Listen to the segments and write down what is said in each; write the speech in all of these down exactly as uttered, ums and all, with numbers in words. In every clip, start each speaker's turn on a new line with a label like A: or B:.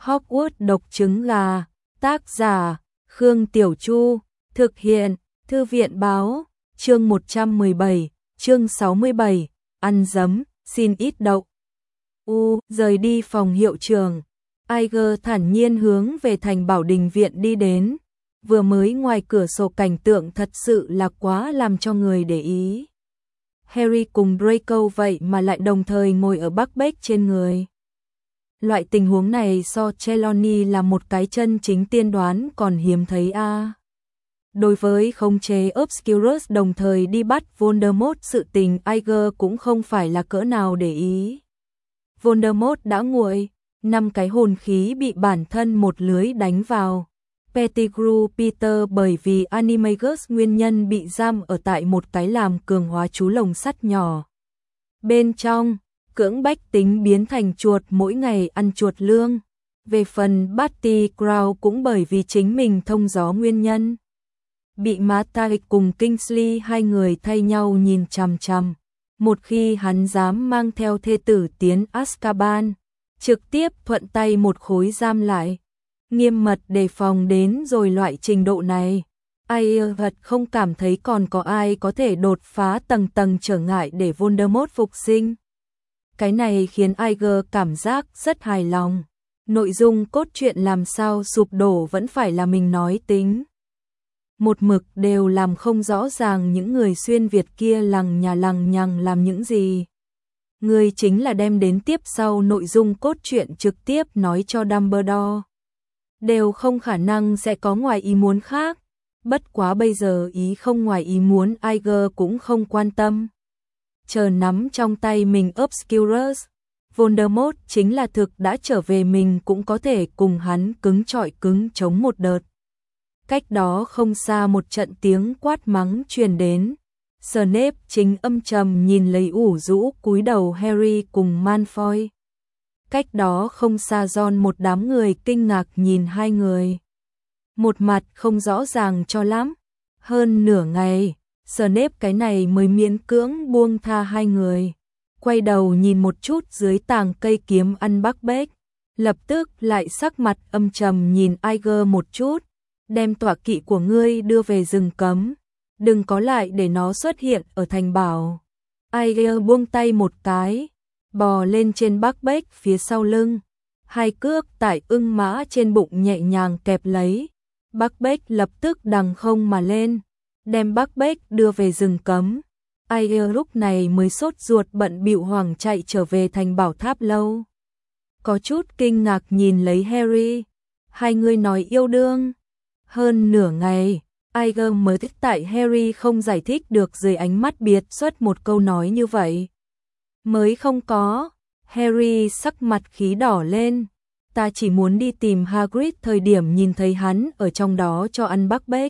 A: Hogwarts độc trứng gà, tác giả, Khương Tiểu Chu, thực hiện, Thư viện báo, chương một trăm mười bảy, chương sáu mươi bảy, ăn dấm, xin ít đậu. U, rời đi phòng hiệu trưởng, Iger thản nhiên hướng về thành Bảo Đình viện đi đến, vừa mới ngoài cửa sổ cảnh tượng thật sự là quá làm cho người để ý. Harry cùng Draco vậy mà lại đồng thời ngồi ở Buckbeak trên người. Loại tình huống này so Trelawney là một cái chân chính tiên đoán còn hiếm thấy a. À. Đối với khống chế Obscurus đồng thời đi bắt Voldemort, sự tình Iger cũng không phải là cỡ nào để ý. Voldemort đã nguội, năm cái hồn khí bị bản thân một lưới đánh vào. Pettigrew Peter bởi vì Animagus nguyên nhân bị giam ở tại một cái làm cường hóa chú lồng sắt nhỏ. Bên trong, cưỡng bách tính biến thành chuột mỗi ngày ăn chuột lương. Về phần Barty Crouch cũng bởi vì chính mình thông gió nguyên nhân. Bị Mata cùng Kingsley hai người thay nhau nhìn chằm chằm. Một khi hắn dám mang theo thê tử tiến Azkaban, trực tiếp thuận tay một khối giam lại. Nghiêm mật đề phòng đến rồi loại trình độ này. Ai thật không cảm thấy còn có ai có thể đột phá tầng tầng trở ngại để Voldemort phục sinh. Cái này khiến Iger cảm giác rất hài lòng. Nội dung cốt truyện làm sao sụp đổ vẫn phải là mình nói tính. Một mực đều làm không rõ ràng những người xuyên Việt kia lằng nhà lằng nhằng làm những gì. Người chính là đem đến tiếp sau nội dung cốt truyện trực tiếp nói cho Dumbledore. Đều không khả năng sẽ có ngoài ý muốn khác. Bất quá bây giờ ý không ngoài ý muốn Iger cũng không quan tâm. Chờ nắm trong tay mình Obscurus, Voldemort chính là thực đã trở về, mình cũng có thể cùng hắn cứng trọi cứng chống một đợt. Cách đó không xa một trận tiếng quát mắng truyền đến. Snape chính âm trầm nhìn lấy ủ rũ cúi đầu Harry cùng Malfoy. Cách đó không xa Ron một đám người kinh ngạc nhìn hai người. Một mặt không rõ ràng cho lắm. Hơn nửa ngày, Snape cái này mới miễn cưỡng buông tha hai người. Quay đầu nhìn một chút dưới tàng cây kiếm ăn Buckbeak. Lập tức lại sắc mặt âm trầm nhìn Iger một chút. Đem tọa kỵ của ngươi đưa về rừng cấm. Đừng có lại để nó xuất hiện ở thành Bảo. Iger buông tay một cái. Bò lên trên Buckbeak phía sau lưng. Hai cước tại ưng mã trên bụng nhẹ nhàng kẹp lấy. Buckbeak lập tức đằng không mà lên. Đem Buckbeak đưa về rừng cấm. Iger lúc này mới sốt ruột bận bịu hoảng chạy trở về thành Bảo Tháp lâu. Có chút kinh ngạc nhìn lấy Harry. Hai người nói yêu đương. Hơn nửa ngày, Iger mới thích tại Harry không giải thích được dưới ánh mắt biệt xuất một câu nói như vậy. Mới không có. Harry sắc mặt khí đỏ lên. Ta chỉ muốn đi tìm Hagrid thời điểm nhìn thấy hắn ở trong đó cho ăn Buckbeak.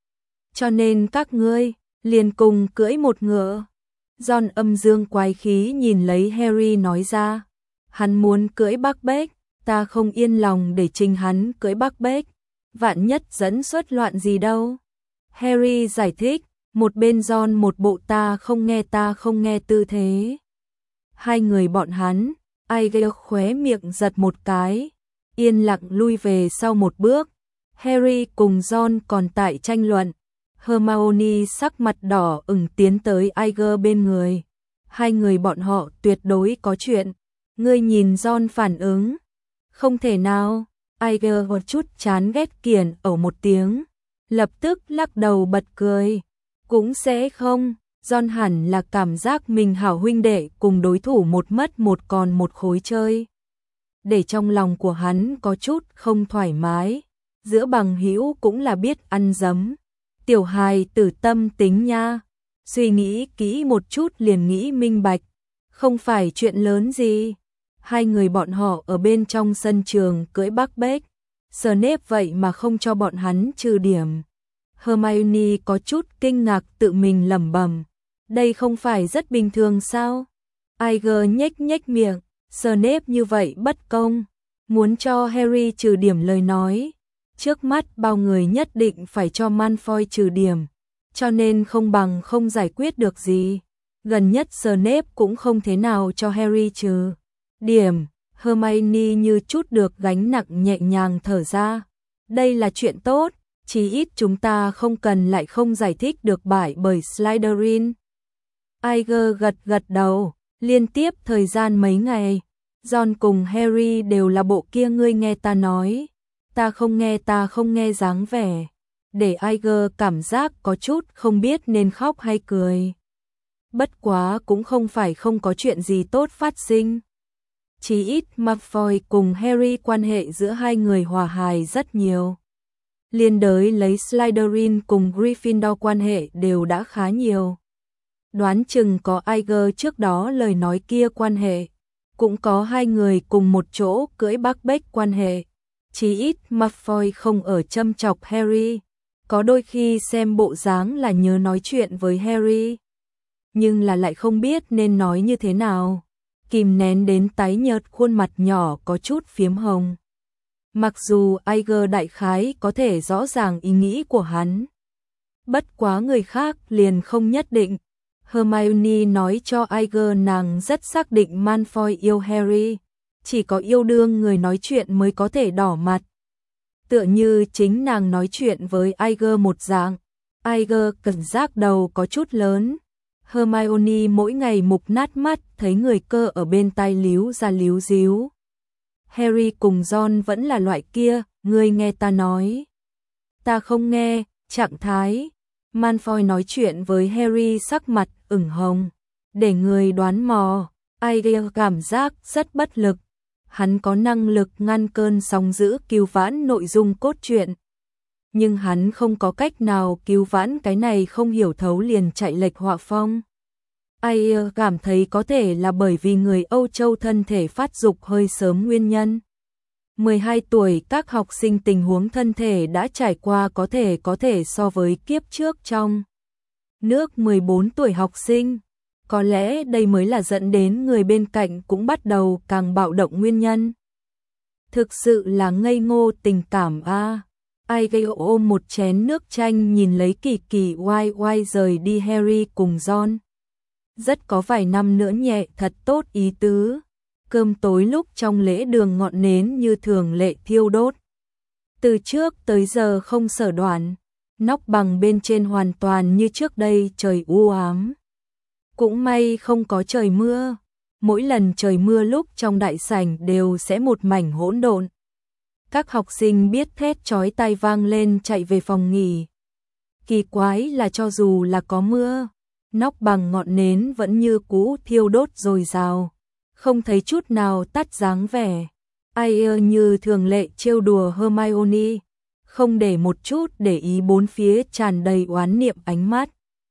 A: Cho nên các ngươi liền cùng cưỡi một ngựa. Ron âm dương quái khí nhìn lấy Harry nói ra. Hắn muốn cưỡi Buckbeak, ta không yên lòng để trình hắn cưỡi Buckbeak. Vạn nhất dẫn xuất loạn gì đâu. Harry giải thích, một bên Ron một bộ ta không nghe ta không nghe tư thế. Hai người bọn hắn, Iger khóe miệng giật một cái, yên lặng lui về sau một bước. Harry cùng Ron còn tại tranh luận. Hermione sắc mặt đỏ ửng tiến tới Iger bên người. Hai người bọn họ tuyệt đối có chuyện. Ngươi nhìn Ron phản ứng. Không thể nào. Iger một chút chán ghét kiển ở một tiếng. Lập tức lắc đầu bật cười. Cũng sẽ không. Ron hẳn là cảm giác mình hảo huynh đệ cùng đối thủ một mất một còn một khối chơi. Để trong lòng của hắn có chút không thoải mái. Giữa bằng hữu cũng là biết ăn dấm. Tiểu hài tử tâm tính nha. Suy nghĩ kỹ một chút liền nghĩ minh bạch. Không phải chuyện lớn gì. Hai người bọn họ ở bên trong sân trường cưỡi Buckbeak. Snape vậy mà không cho bọn hắn trừ điểm. Hermione có chút kinh ngạc tự mình lẩm bẩm. Đây không phải rất bình thường sao? Iger nhếch nhếch miệng. Snape như vậy bất công. Muốn cho Harry trừ điểm lời nói. Trước mắt bao người nhất định phải cho Malfoy trừ điểm. Cho nên không bằng không giải quyết được gì. Gần nhất Snape cũng không thế nào cho Harry trừ điểm. Hermione như chút được gánh nặng nhẹ nhàng thở ra. Đây là chuyện tốt, chí ít chúng ta không cần lại không giải thích được bại bởi Slytherin. Iger gật gật đầu, liên tiếp thời gian mấy ngày, Ron cùng Harry đều là bộ kia ngươi nghe ta nói, ta không nghe ta không nghe dáng vẻ, để Iger cảm giác có chút không biết nên khóc hay cười. Bất quá cũng không phải không có chuyện gì tốt phát sinh. Chí ít Malfoy cùng Harry quan hệ giữa hai người hòa hài rất nhiều. Liên đới lấy Slytherin cùng Gryffindor quan hệ đều đã khá nhiều. Đoán chừng có Iger trước đó lời nói kia quan hệ, cũng có hai người cùng một chỗ cưỡi Buckbeak quan hệ. Chí ít Malfoy không ở châm chọc Harry, có đôi khi xem bộ dáng là nhớ nói chuyện với Harry, nhưng là lại không biết nên nói như thế nào, kìm nén đến tái nhợt khuôn mặt nhỏ có chút phiếm hồng. Mặc dù Iger đại khái có thể rõ ràng ý nghĩ của hắn, bất quá người khác liền không nhất định. Hermione nói cho Iger nàng rất xác định Malfoy yêu Harry, chỉ có yêu đương người nói chuyện mới có thể đỏ mặt. Tựa như chính nàng nói chuyện với Iger một dạng, Iger cảm giác đầu có chút lớn. Hermione mỗi ngày mục nát mắt thấy người cơ ở bên tai líu ra líu díu. Harry cùng Ron vẫn là loại kia, ngươi nghe ta nói. Ta không nghe, trạng thái. Malfoy nói chuyện với Harry sắc mặt ửng hồng, để người đoán mò. Iger cảm giác rất bất lực. Hắn có năng lực ngăn cơn sóng dữ cứu vãn nội dung cốt truyện, nhưng hắn không có cách nào cứu vãn cái này không hiểu thấu liền chạy lệch họa phong. Iger cảm thấy có thể là bởi vì người Âu Châu thân thể phát dục hơi sớm nguyên nhân. mười hai tuổi các học sinh tình huống thân thể đã trải qua có thể có thể so với kiếp trước trong nước mười bốn tuổi học sinh. Có lẽ đây mới là dẫn đến người bên cạnh cũng bắt đầu càng bạo động nguyên nhân. Thực sự là ngây ngô tình cảm a. À. Iger ôm một chén nước chanh nhìn lấy kỳ kỳ oai oai rời đi Harry cùng Ron. Rất có vài năm nữa nhẹ thật tốt ý tứ. Cơm tối lúc trong lễ đường ngọn nến như thường lệ thiêu đốt. Từ trước tới giờ không sở đoạn, nóc bằng bên trên hoàn toàn như trước đây trời u ám. Cũng may không có trời mưa, mỗi lần trời mưa lúc trong đại sảnh đều sẽ một mảnh hỗn độn. Các học sinh biết thét chói tai vang lên chạy về phòng nghỉ. Kỳ quái là cho dù là có mưa, nóc bằng ngọn nến vẫn như cũ thiêu đốt dồi dào, không thấy chút nào tắt dáng vẻ. Iger như thường lệ trêu đùa Hermione, không để một chút để ý bốn phía tràn đầy oán niệm ánh mắt.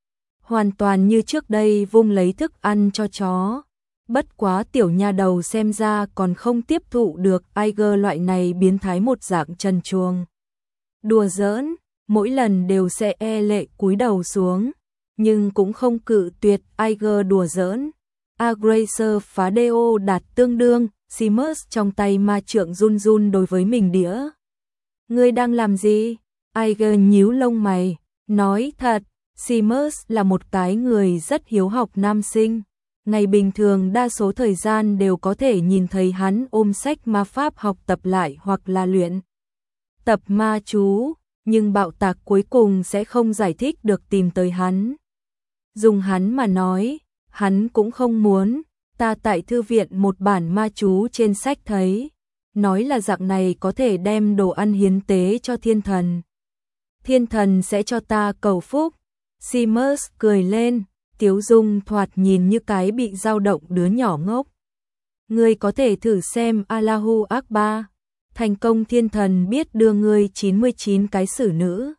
A: Hoàn toàn như trước đây vung lấy thức ăn cho chó. Bất quá tiểu nha đầu xem ra còn không tiếp thụ được Iger loại này biến thái một dạng trần truồng. Đùa giỡn, mỗi lần đều sẽ e lệ cúi đầu xuống, nhưng cũng không cự tuyệt Iger đùa giỡn. Agracer phá đeo đạt tương đương, Seamus trong tay ma trượng run run đối với mình đĩa. Ngươi đang làm gì? Iger nhíu lông mày, nói thật, Seamus là một cái người rất hiếu học nam sinh. Ngày bình thường đa số thời gian đều có thể nhìn thấy hắn ôm sách ma pháp học tập lại hoặc là luyện tập ma chú, nhưng bạo tạc cuối cùng sẽ không giải thích được tìm tới hắn. Dùng hắn mà nói, hắn cũng không muốn, ta tại thư viện một bản ma chú trên sách thấy, nói là dạng này có thể đem đồ ăn hiến tế cho thiên thần. Thiên thần sẽ cho ta cầu phúc. Seamus cười lên, tiếu dung thoạt nhìn như cái bị dao động đứa nhỏ ngốc. Ngươi có thể thử xem Allahu Akbar, thành công thiên thần biết đưa ngươi chín mươi chín cái xử nữ.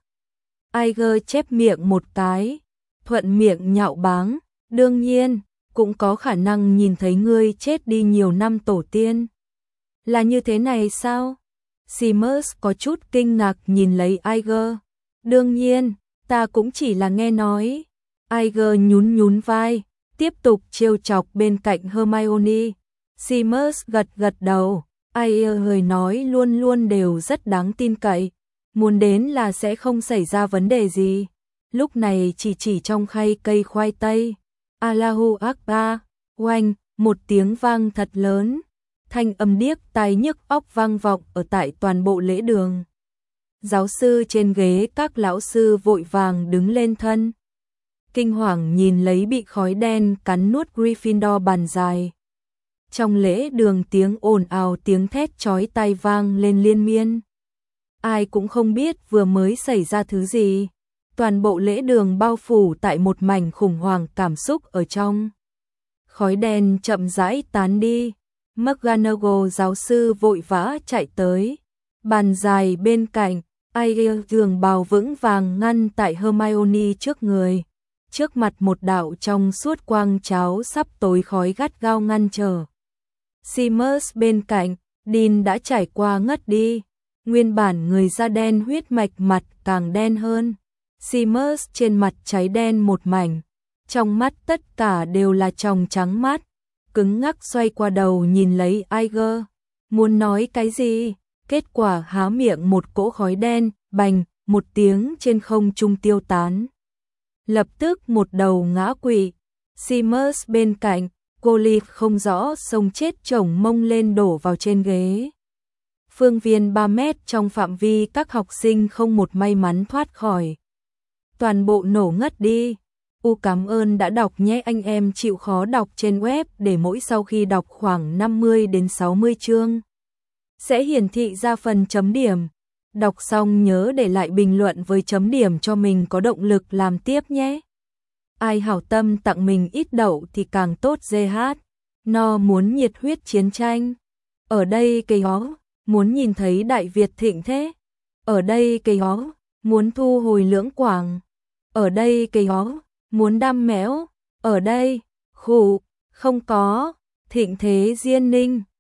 A: Iger chép miệng một cái, thuận miệng nhạo báng, đương nhiên, cũng có khả năng nhìn thấy ngươi chết đi nhiều năm tổ tiên. Là như thế này sao? Seamus có chút kinh ngạc nhìn lấy Iger. Đương nhiên, ta cũng chỉ là nghe nói. Iger nhún nhún vai, tiếp tục trêu chọc bên cạnh Hermione. Seamus gật gật đầu, Iger lời nói luôn luôn đều rất đáng tin cậy, muốn đến là sẽ không xảy ra vấn đề gì. Lúc này chỉ chỉ trong khay cây khoai tây. Allahu Akbar, oanh, một tiếng vang thật lớn. thanh âm điếc tai nhức óc vang vọng ở tại toàn bộ lễ đường. Giáo sư trên ghế, các lão sư vội vàng đứng lên thân. Kinh hoàng nhìn lấy bị khói đen cắn nuốt Gryffindor bàn dài. Trong lễ đường tiếng ồn ào, tiếng thét chói tai vang lên liên miên. Ai cũng không biết vừa mới xảy ra thứ gì. Toàn bộ lễ đường bao phủ tại một mảnh khủng hoảng cảm xúc ở trong. Khói đen chậm rãi tán đi. McGonagall giáo sư vội vã chạy tới. Bàn dài bên cạnh, Ariel trường bào vững vàng ngăn tại Hermione trước người. Trước mặt một đạo trong suốt quang cháo sắp tối khói gắt gao ngăn trở. Seamus bên cạnh, Dean đã trải qua ngất đi. Nguyên bản người da đen huyết mạch mặt càng đen hơn. Seamus trên mặt cháy đen một mảnh. Trong mắt tất cả đều là tròng trắng mát. Cứng ngắc xoay qua đầu nhìn lấy Iger. Muốn nói cái gì? Kết quả há miệng một cỗ khói đen, bành, một tiếng trên không trung tiêu tán. Lập tức một đầu ngã quỵ. Seamus bên cạnh, Golif không rõ sống chết chồng mông lên đổ vào trên ghế. Phương viên ba mét trong phạm vi các học sinh không một may mắn thoát khỏi. Toàn bộ nổ ngất đi. U cảm ơn đã đọc nhé anh em, chịu khó đọc trên web để mỗi sau khi đọc khoảng năm mươi đến sáu mươi chương sẽ hiển thị ra phần chấm điểm. Đọc xong nhớ để lại bình luận với chấm điểm cho mình có động lực làm tiếp nhé. Ai hảo tâm tặng mình ít đậu thì càng tốt. giê hát No muốn nhiệt huyết chiến tranh. Ở đây cây ó, muốn nhìn thấy Đại Việt thịnh thế. Ở đây cây ó, muốn thu hồi Lưỡng Quảng. Ở đây cây ó, muốn đam méo. Ở đây, khủ, không có, thịnh thế Diên Ninh.